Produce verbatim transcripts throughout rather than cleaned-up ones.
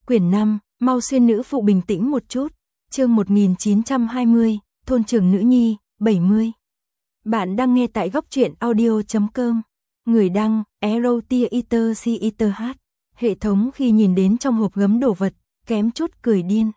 Quyển năm, mau xuyên nữ phụ bình tĩnh một chút. Chương một nghìn chín trăm hai mươi, thôn trưởng nữ nhi, bảy mươi. Bạn đang nghe tại góc truyện audio chấm com. Người đăng, Erotia C I T H. Hệ thống khi nhìn đến trong hộp gấm đồ vật, kém chút cười điên.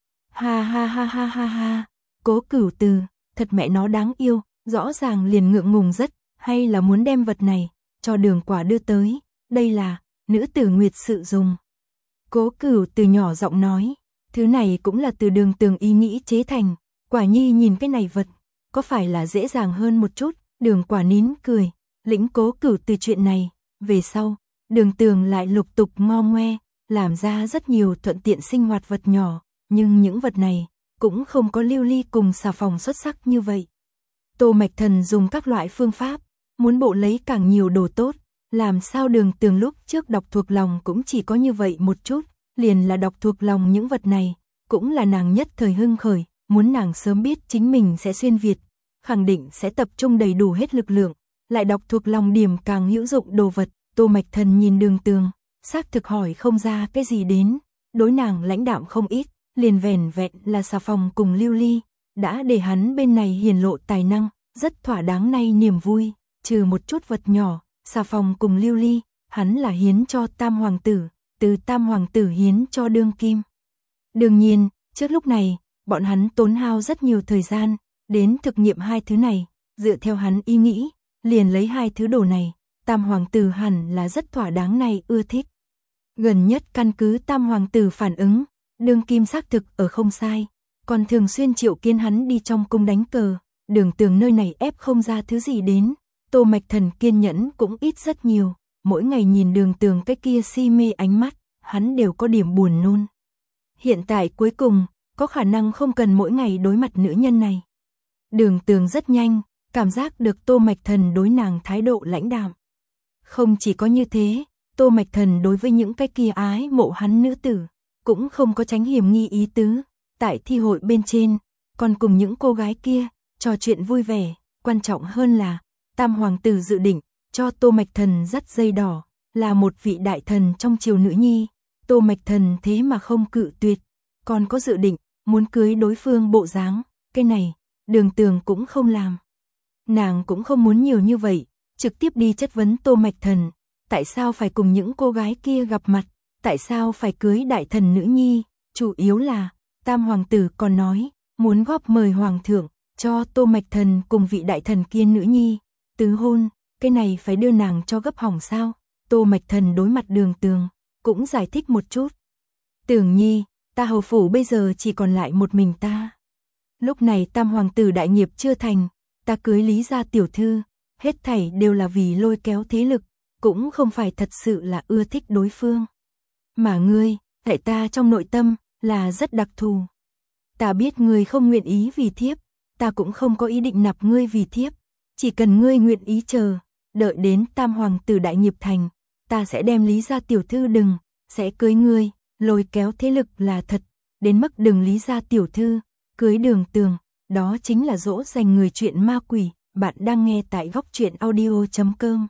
Ha ha ha ha ha ha. Cố Cửu Từ, thật mẹ nó đáng yêu, rõ ràng liền ngượng ngùng rất, hay là muốn đem vật này cho Đường Quả đưa tới, đây là nữ tử Nguyệt sự dùng. Cố Cửu Từ nhỏ giọng nói, thứ này cũng là từ Đường Tường ý nghĩ chế thành, Quả Nhi nhìn cái này vật, có phải là dễ dàng hơn một chút, Đường Quả nín cười, lĩnh Cố Cửu Từ chuyện này, về sau, Đường Tường lại lục tục ngo ngoe, làm ra rất nhiều thuận tiện sinh hoạt vật nhỏ, nhưng những vật này cũng không có Lưu Ly cùng xà phòng xuất sắc như vậy. Tô Mạch Thần dùng các loại phương pháp, muốn bộ lấy càng nhiều đồ tốt, làm sao Đường Tường lúc trước đọc thuộc lòng cũng chỉ có như vậy một chút, liền là đọc thuộc lòng những vật này, cũng là nàng nhất thời hưng khởi, muốn nàng sớm biết chính mình sẽ xuyên Việt, khẳng định sẽ tập trung đầy đủ hết lực lượng, lại đọc thuộc lòng điểm càng hữu dụng đồ vật. Tô Mạch Thần nhìn Đường Tường, xác thực hỏi không ra cái gì đến, đối nàng lãnh đạm không ít, liền vẻn vẹn là xà phòng cùng Lưu Ly, đã để hắn bên này hiển lộ tài năng, rất thỏa đáng nay niềm vui, trừ một chút vật nhỏ, xà phòng cùng Lưu Ly, hắn là hiến cho Tam Hoàng tử, từ Tam Hoàng tử hiến cho Đương Kim. Đương nhiên, trước lúc này, bọn hắn tốn hao rất nhiều thời gian, đến thực nghiệm hai thứ này, dựa theo hắn ý nghĩ, liền lấy hai thứ đồ này, Tam Hoàng tử hẳn là rất thỏa đáng này ưa thích. Gần nhất căn cứ Tam Hoàng tử phản ứng, Đương Kim xác thực ở không sai, còn thường xuyên triệu kiến hắn đi trong cung đánh cờ, Đường Tường nơi này ép không ra thứ gì đến, Tô Mạch Thần kiên nhẫn cũng ít rất nhiều, mỗi ngày nhìn Đường Tường cái kia si mê ánh mắt, hắn đều có điểm buồn nôn. Hiện tại cuối cùng, có khả năng không cần mỗi ngày đối mặt nữ nhân này. Đường Tường rất nhanh, cảm giác được Tô Mạch Thần đối nàng thái độ lãnh đạm. Không chỉ có như thế, Tô Mạch Thần đối với những cái kia ái mộ hắn nữ tử, cũng không có tránh hiểm nghi ý tứ, tại thi hội bên trên, còn cùng những cô gái kia, trò chuyện vui vẻ, quan trọng hơn là, Tam Hoàng tử dự định, cho Tô Mạch Thần dắt dây đỏ, là một vị đại thần trong triều nữ nhi, Tô Mạch Thần thế mà không cự tuyệt, còn có dự định, muốn cưới đối phương bộ dáng, cái này, Đường Tường cũng không làm. Nàng cũng không muốn nhiều như vậy, trực tiếp đi chất vấn Tô Mạch Thần, tại sao phải cùng những cô gái kia gặp mặt, tại sao phải cưới đại thần nữ nhi, chủ yếu là, Tam Hoàng tử còn nói, muốn góp mời Hoàng thượng, cho Tô Mạch Thần cùng vị đại thần kia nữ nhi, tứ hôn, cái này phải đưa nàng cho gấp hỏng sao, Tô Mạch Thần đối mặt Đường Tường, cũng giải thích một chút. Tường nhi, ta hầu phủ bây giờ chỉ còn lại một mình ta. Lúc này Tam Hoàng tử đại nghiệp chưa thành, ta cưới Lý gia tiểu thư, hết thảy đều là vì lôi kéo thế lực, cũng không phải thật sự là ưa thích đối phương. Mà ngươi, tại ta trong nội tâm, là rất đặc thù. Ta biết ngươi không nguyện ý vì thiếp, ta cũng không có ý định nạp ngươi vì thiếp, chỉ cần ngươi nguyện ý chờ, đợi đến Tam Hoàng tử đại nghiệp thành, ta sẽ đem Lý gia tiểu thư đừng, sẽ cưới ngươi, lôi kéo thế lực là thật, đến mức đừng Lý gia tiểu thư, cưới Đường Tường, đó chính là dỗ dành người chuyện ma quỷ, bạn đang nghe tại góc truyện audio chấm com.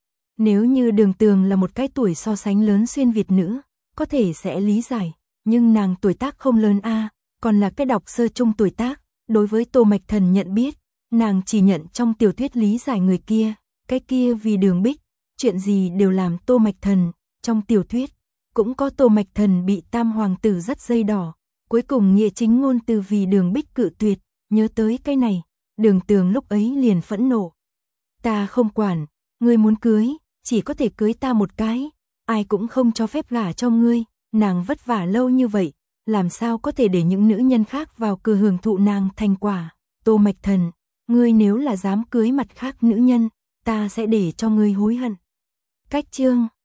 Nếu như Đường Tường là một cái tuổi so sánh lớn xuyên Việt nữ, có thể sẽ lý giải, nhưng nàng tuổi tác không lớn a, còn là cái đọc sơ trung tuổi tác, đối với Tô Mạch Thần nhận biết, nàng chỉ nhận trong tiểu thuyết lý giải người kia, cái kia vì Đường Bích, chuyện gì đều làm Tô Mạch Thần, trong tiểu thuyết, cũng có Tô Mạch Thần bị Tam Hoàng tử dắt dây đỏ, cuối cùng nghĩa chính ngôn từ vì Đường Bích cự tuyệt, nhớ tới cái này, Đường Tường lúc ấy liền phẫn nộ. Ta không quản, ngươi muốn cưới, chỉ có thể cưới ta một cái, ai cũng không cho phép gả cho ngươi, nàng vất vả lâu như vậy, làm sao có thể để những nữ nhân khác vào cửa hưởng thụ nàng thành quả. Tô Mạch Thần, ngươi nếu là dám cưới mặt khác nữ nhân, ta sẽ để cho ngươi hối hận. Cách chương